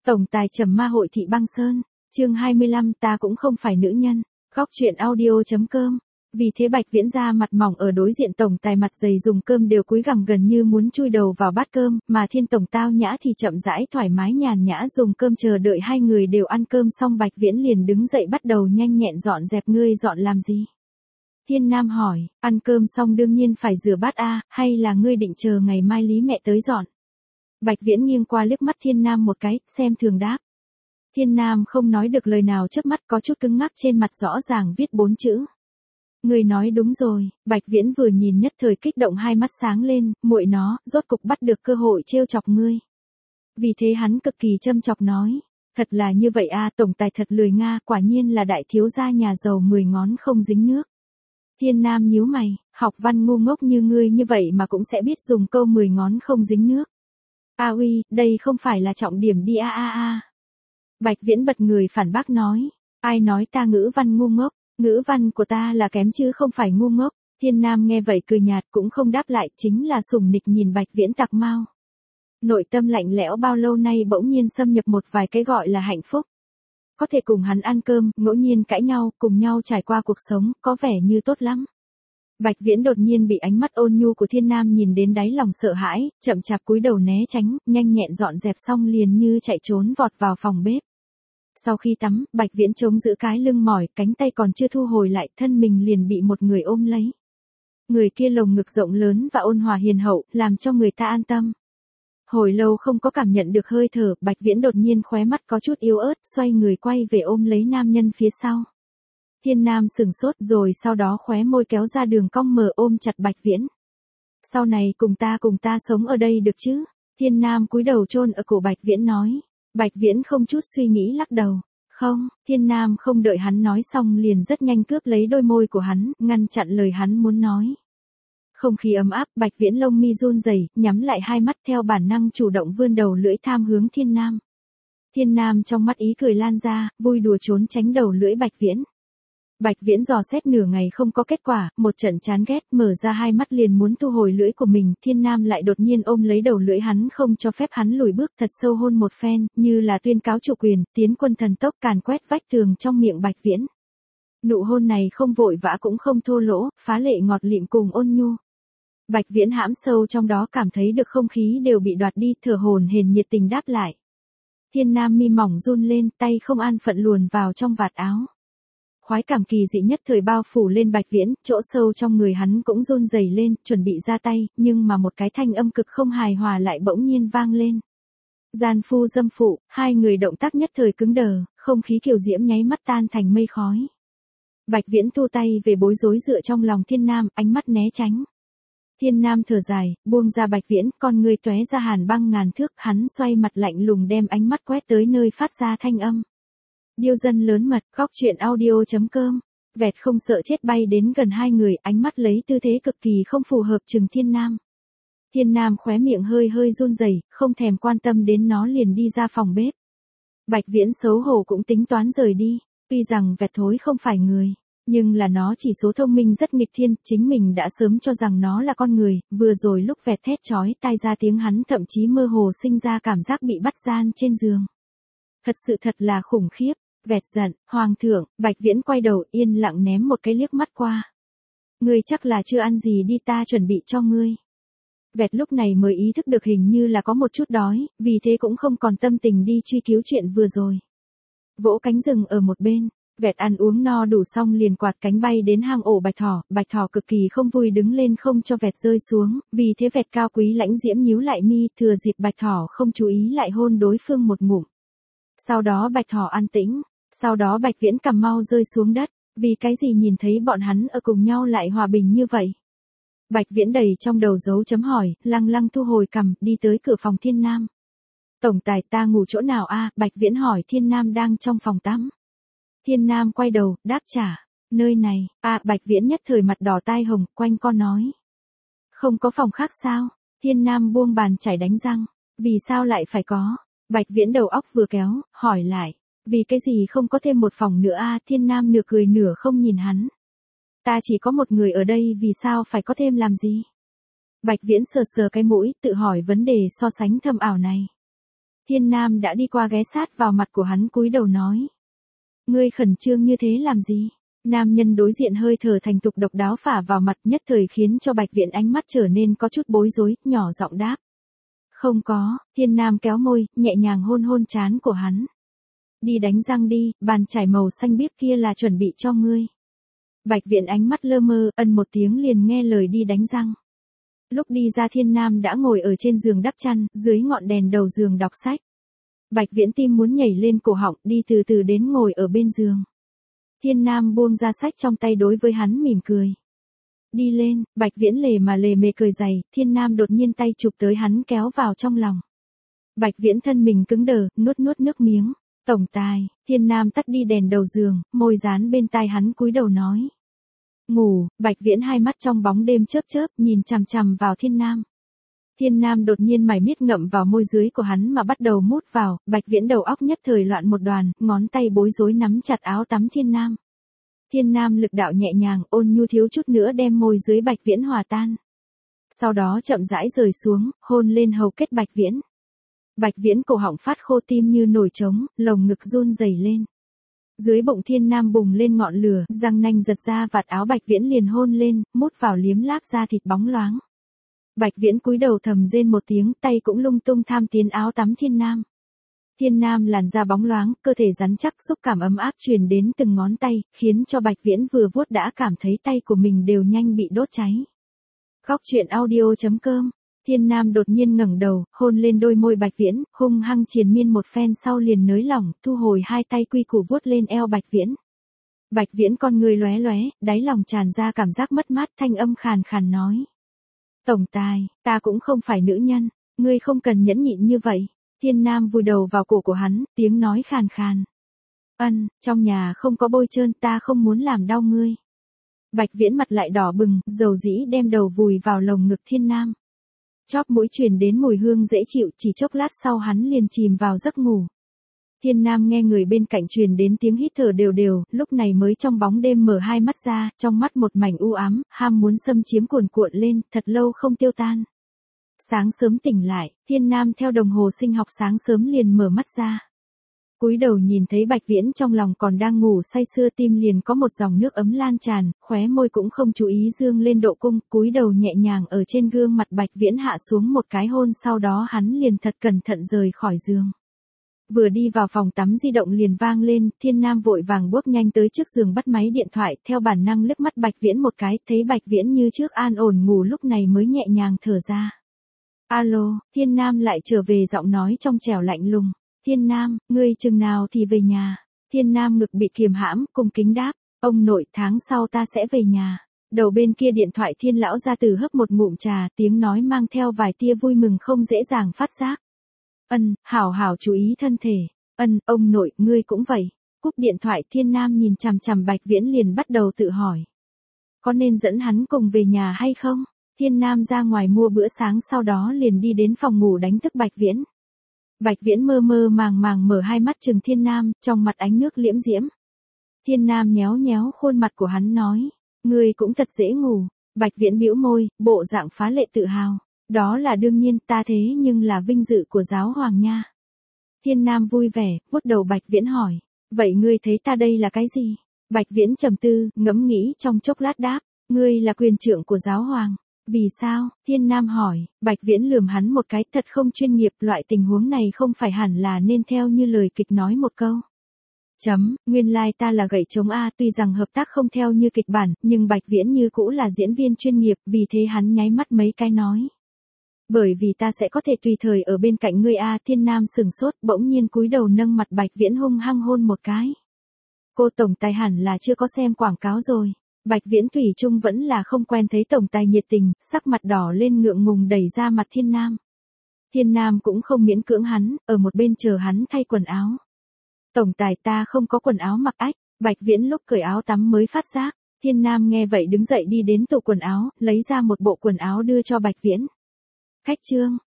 Tổng tài trầm ma hội thị băng sơn, chương 25 ta cũng không phải nữ nhân, góc chuyện audio.com. Vì thế Bạch Viễn ra mặt mỏng ở đối diện tổng tài mặt dày dùng cơm đều cúi gằm gần như muốn chui đầu vào bát cơm, mà Thiên tổng tao nhã thì chậm rãi thoải mái nhàn nhã dùng cơm chờ đợi hai người đều ăn cơm xong Bạch Viễn liền đứng dậy bắt đầu nhanh nhẹn dọn dẹp. Ngươi dọn làm gì? Thiên Nam hỏi, ăn cơm xong đương nhiên phải rửa bát a, hay là ngươi định chờ ngày mai Lý mẹ tới dọn? Bạch Viễn nghiêng qua liếc mắt Thiên Nam một cái, xem thường đáp. Thiên Nam không nói được lời nào chớp mắt có chút cứng ngắc trên mặt rõ ràng viết 4 chữ. Ngươi nói đúng rồi, Bạch Viễn vừa nhìn nhất thời kích động hai mắt sáng lên, muội nó, rốt cục bắt được cơ hội trêu chọc ngươi. Vì thế hắn cực kỳ châm chọc nói, thật là như vậy a, tổng tài thật lười nga, quả nhiên là đại thiếu gia nhà giàu 10 ngón không dính nước. Thiên Nam nhíu mày, học văn ngu ngốc như ngươi như vậy mà cũng sẽ biết dùng câu 10 ngón không dính nước. A uy, đây không phải là trọng điểm đi a a a. Bạch Viễn bật người phản bác nói, ai nói ta ngữ văn ngu ngốc, ngữ văn của ta là kém chứ không phải ngu ngốc. Thiên Nam nghe vậy cười nhạt cũng không đáp lại, chính là sùng nịch nhìn Bạch Viễn tặc mau. Nội tâm lạnh lẽo bao lâu nay bỗng nhiên xâm nhập một vài cái gọi là hạnh phúc. Có thể cùng hắn ăn cơm, ngẫu nhiên cãi nhau, cùng nhau trải qua cuộc sống, có vẻ như tốt lắm. Bạch Viễn đột nhiên bị ánh mắt ôn nhu của Thiên Nam nhìn đến đáy lòng sợ hãi, chậm chạp cúi đầu né tránh, nhanh nhẹn dọn dẹp xong liền như chạy trốn vọt vào phòng bếp. Sau khi tắm, Bạch Viễn chống giữ cái lưng mỏi, cánh tay còn chưa thu hồi lại, thân mình liền bị một người ôm lấy. Người kia lồng ngực rộng lớn và ôn hòa hiền hậu, làm cho người ta an tâm. Hồi lâu không có cảm nhận được hơi thở, Bạch Viễn đột nhiên khóe mắt có chút yếu ớt, xoay người quay về ôm lấy nam nhân phía sau. Thiên Nam sừng sốt rồi sau đó khóe môi kéo ra đường cong mờ ôm chặt Bạch Viễn. Sau này cùng ta sống ở đây được chứ? Thiên Nam cúi đầu chôn ở cổ Bạch Viễn nói. Bạch Viễn không chút suy nghĩ lắc đầu. Không, Thiên Nam không đợi hắn nói xong liền rất nhanh cướp lấy đôi môi của hắn, ngăn chặn lời hắn muốn nói. Không khí ấm áp, Bạch Viễn lông mi run rẩy, nhắm lại hai mắt theo bản năng chủ động vươn đầu lưỡi tham hướng Thiên Nam. Thiên Nam trong mắt ý cười lan ra, vui đùa trốn tránh đầu lưỡi Bạch Viễn. Bạch Viễn dò xét nửa ngày không có kết quả, một trận chán ghét mở ra hai mắt liền muốn thu hồi lưỡi của mình, Thiên Nam lại đột nhiên ôm lấy đầu lưỡi hắn không cho phép hắn lùi bước thật sâu hôn một phen, như là tuyên cáo chủ quyền, tiến quân thần tốc càn quét vách tường trong miệng Bạch Viễn. Nụ hôn này không vội vã cũng không thô lỗ, phá lệ ngọt lịm cùng ôn nhu. Bạch Viễn hãm sâu trong đó cảm thấy được không khí đều bị đoạt đi, thở hổn hển nhiệt tình đáp lại. Thiên Nam mi mỏng run lên, tay không an phận luồn vào trong vạt áo. Khoái cảm kỳ dị nhất thời bao phủ lên Bạch Viễn, chỗ sâu trong người hắn cũng run rẩy lên, chuẩn bị ra tay, nhưng mà một cái thanh âm cực không hài hòa lại bỗng nhiên vang lên. Gian phu dâm phụ, hai người động tác nhất thời cứng đờ, không khí kiều diễm nháy mắt tan thành mây khói. Bạch Viễn thu tay về bối rối dựa trong lòng Thiên Nam, ánh mắt né tránh. Thiên Nam thở dài, buông ra Bạch Viễn, con người tóe ra hàn băng ngàn thước, hắn xoay mặt lạnh lùng đem ánh mắt quét tới nơi phát ra thanh âm. Điêu dân lớn mật, góc chuyện audio.com. Vẹt không sợ chết bay đến gần hai người, ánh mắt lấy tư thế cực kỳ không phù hợp chừng Thiên Nam. Thiên Nam khóe miệng hơi hơi run rẩy, không thèm quan tâm đến nó liền đi ra phòng bếp. Bạch Viễn xấu hổ cũng tính toán rời đi, tuy rằng vẹt thối không phải người, nhưng là nó chỉ số thông minh rất nghịch thiên, chính mình đã sớm cho rằng nó là con người, vừa rồi lúc vẹt thét chói tai ra tiếng hắn thậm chí mơ hồ sinh ra cảm giác bị bắt gian trên giường. Thật sự thật là khủng khiếp. Vẹt giận, hoàng thượng, Bạch Viễn quay đầu yên lặng ném một cái liếc mắt qua. Ngươi chắc là chưa ăn gì đi, ta chuẩn bị cho ngươi. Vẹt lúc này mới ý thức được hình như là có một chút đói, vì thế cũng không còn tâm tình đi truy cứu chuyện vừa rồi. Vỗ cánh rừng ở một bên, vẹt ăn uống no đủ xong liền quạt cánh bay đến hang ổ Bạch Thỏ cực kỳ không vui đứng lên không cho vẹt rơi xuống, vì thế vẹt cao quý lãnh diễm nhíu lại mi, thừa dịp Bạch Thỏ không chú ý lại hôn đối phương một ngụm. Sau đó Bạch Thỏ an tĩnh. Sau đó Bạch Viễn cầm mau rơi xuống đất, vì cái gì nhìn thấy bọn hắn ở cùng nhau lại hòa bình như vậy. Bạch Viễn đầy trong đầu dấu chấm hỏi, lăng lăng thu hồi cầm, đi tới cửa phòng Thiên Nam. Tổng tài ta ngủ chỗ nào a? Bạch Viễn hỏi. Thiên Nam đang trong phòng tắm. Thiên Nam quay đầu, đáp trả, nơi này, Bạch Viễn nhất thời mặt đỏ tai hồng, quanh co nói. Không có phòng khác sao? Thiên Nam buông bàn chải đánh răng, vì sao lại phải có? Bạch Viễn đầu óc vừa kéo, hỏi lại. Vì cái gì không có thêm một phòng nữa a? Thiên Nam nửa cười nửa không nhìn hắn. Ta chỉ có một người ở đây, vì sao phải có thêm làm gì? Bạch Viễn sờ sờ cái mũi, tự hỏi vấn đề so sánh thâm ảo này. Thiên Nam đã đi qua ghé sát vào mặt của hắn cúi đầu nói. Ngươi khẩn trương như thế làm gì? Nam nhân đối diện hơi thở thành tục độc đáo phả vào mặt nhất thời khiến cho Bạch Viễn ánh mắt trở nên có chút bối rối, nhỏ giọng đáp. Không có, Thiên Nam kéo môi, nhẹ nhàng hôn hôn trán của hắn. Đi đánh răng đi, bàn chải màu xanh biếc kia là chuẩn bị cho ngươi. Bạch Viễn ánh mắt lơ mơ, ân một tiếng liền nghe lời đi đánh răng. Lúc đi ra Thiên Nam đã ngồi ở trên giường đắp chăn, dưới ngọn đèn đầu giường đọc sách. Bạch Viễn tim muốn nhảy lên cổ họng, đi từ từ đến ngồi ở bên giường. Thiên Nam buông ra sách trong tay đối với hắn mỉm cười. Đi lên, Bạch Viễn lề mề cười dày, Thiên Nam đột nhiên tay chụp tới hắn kéo vào trong lòng. Bạch Viễn thân mình cứng đờ, nuốt nước miếng. Tổng tài, Thiên Nam tắt đi đèn đầu giường, môi dán bên tai hắn cúi đầu nói. Ngủ, Bạch Viễn hai mắt trong bóng đêm chớp nhìn chằm chằm vào Thiên Nam. Thiên Nam đột nhiên mải miết ngậm vào môi dưới của hắn mà bắt đầu mút vào, Bạch Viễn đầu óc nhất thời loạn một đoàn, ngón tay bối rối nắm chặt áo tắm Thiên Nam. Thiên Nam lực đạo nhẹ nhàng, ôn nhu thiếu chút nữa đem môi dưới Bạch Viễn hòa tan. Sau đó chậm rãi rời xuống, hôn lên hầu kết Bạch Viễn. Bạch Viễn cổ họng phát khô, tim như nổi trống, lồng ngực run rẩy lên. Dưới bụng Thiên Nam bùng lên ngọn lửa, răng nanh giật ra vạt áo Bạch Viễn liền hôn lên, mút vào liếm láp da thịt bóng loáng. Bạch Viễn cúi đầu thầm rên một tiếng, tay cũng lung tung tham tiến áo tắm Thiên Nam. Thiên Nam làn da bóng loáng, cơ thể rắn chắc, xúc cảm ấm áp truyền đến từng ngón tay, khiến cho Bạch Viễn vừa vuốt đã cảm thấy tay của mình đều nhanh bị đốt cháy. Góc truyện audio.com. Thiên Nam đột nhiên ngẩng đầu, hôn lên đôi môi Bạch Viễn, hung hăng triền miên một phen sau liền nới lỏng, thu hồi hai tay quy củ vuốt lên eo Bạch Viễn. Bạch Viễn con người lóe lóe, đáy lòng tràn ra cảm giác mất mát, thanh âm khàn khàn nói. Tổng tài, ta cũng không phải nữ nhân, ngươi không cần nhẫn nhịn như vậy. Thiên Nam vùi đầu vào cổ của hắn, tiếng nói khàn khàn. Trong nhà không có bôi trơn, ta không muốn làm đau ngươi. Bạch Viễn mặt lại đỏ bừng, dầu dĩ đem đầu vùi vào lồng ngực Thiên Nam. Chóp mũi truyền đến mùi hương dễ chịu, chỉ chốc lát sau hắn liền chìm vào giấc ngủ. Thiên Nam nghe người bên cạnh truyền đến tiếng hít thở đều đều, lúc này mới trong bóng đêm mở hai mắt ra, trong mắt một mảnh u ám, ham muốn xâm chiếm cuồn cuộn lên, thật lâu không tiêu tan. Sáng sớm tỉnh lại, Thiên Nam theo đồng hồ sinh học sáng sớm liền mở mắt ra. Cúi đầu nhìn thấy Bạch Viễn trong lòng còn đang ngủ say sưa, tim liền có một dòng nước ấm lan tràn, khóe môi cũng không chú ý dương lên độ cung, cúi đầu nhẹ nhàng ở trên gương mặt Bạch Viễn hạ xuống một cái hôn, sau đó hắn liền thật cẩn thận rời khỏi giường. Vừa đi vào phòng tắm di động liền vang lên, Thiên Nam vội vàng bước nhanh tới trước giường bắt máy điện thoại, theo bản năng liếc mắt Bạch Viễn một cái, thấy Bạch Viễn như trước an ổn ngủ, lúc này mới nhẹ nhàng thở ra. Alo, Thiên Nam lại trở về giọng nói trong trẻo lạnh lùng. Thiên Nam, ngươi chừng nào thì về nhà? Thiên Nam ngực bị kiềm hãm, cung kính đáp. Ông nội, tháng sau ta sẽ về nhà. Đầu bên kia điện thoại Thiên lão gia tử hấp một ngụm trà, tiếng nói mang theo vài tia vui mừng không dễ dàng phát giác. Hảo hảo chú ý thân thể. Ông nội, ngươi cũng vậy. Cúp điện thoại Thiên Nam nhìn chằm chằm Bạch Viễn liền bắt đầu tự hỏi. Có nên dẫn hắn cùng về nhà hay không? Thiên Nam ra ngoài mua bữa sáng, sau đó liền đi đến phòng ngủ đánh thức Bạch Viễn. Bạch Viễn mơ mơ màng màng mở hai mắt trừng Thiên Nam, trong mặt ánh nước liễm diễm. Thiên Nam nhéo nhéo khuôn mặt của hắn nói, ngươi cũng thật dễ ngủ. Bạch Viễn bĩu môi, bộ dạng phá lệ tự hào. Đó là đương nhiên, ta thế nhưng là vinh dự của giáo hoàng nha. Thiên Nam vui vẻ, vuốt đầu Bạch Viễn hỏi, vậy ngươi thấy ta đây là cái gì? Bạch Viễn trầm tư, ngẫm nghĩ trong chốc lát đáp, ngươi là quyền trưởng của giáo hoàng. Vì sao? Thiên Nam hỏi. Bạch Viễn lườm hắn một cái, thật không chuyên nghiệp, loại tình huống này không phải hẳn là nên theo như lời kịch nói một câu. Nguyên lai ta là gậy chống A, tuy rằng hợp tác không theo như kịch bản, nhưng Bạch Viễn như cũ là diễn viên chuyên nghiệp, vì thế hắn nháy mắt mấy cái nói. Bởi vì ta sẽ có thể tùy thời ở bên cạnh ngươi A. Thiên Nam sừng sốt, bỗng nhiên cúi đầu nâng mặt Bạch Viễn hung hăng hôn một cái. Cô tổng tài hẳn là chưa có xem quảng cáo rồi. Bạch Viễn thủy chung vẫn là không quen thấy tổng tài nhiệt tình, sắc mặt đỏ lên ngượng ngùng đẩy ra mặt Thiên Nam. Thiên Nam cũng không miễn cưỡng hắn, ở một bên chờ hắn thay quần áo. Tổng tài, ta không có quần áo mặc ách. Bạch Viễn lúc cởi áo tắm mới phát giác. Thiên Nam nghe vậy đứng dậy đi đến tủ quần áo, lấy ra một bộ quần áo đưa cho Bạch Viễn. Khách trương,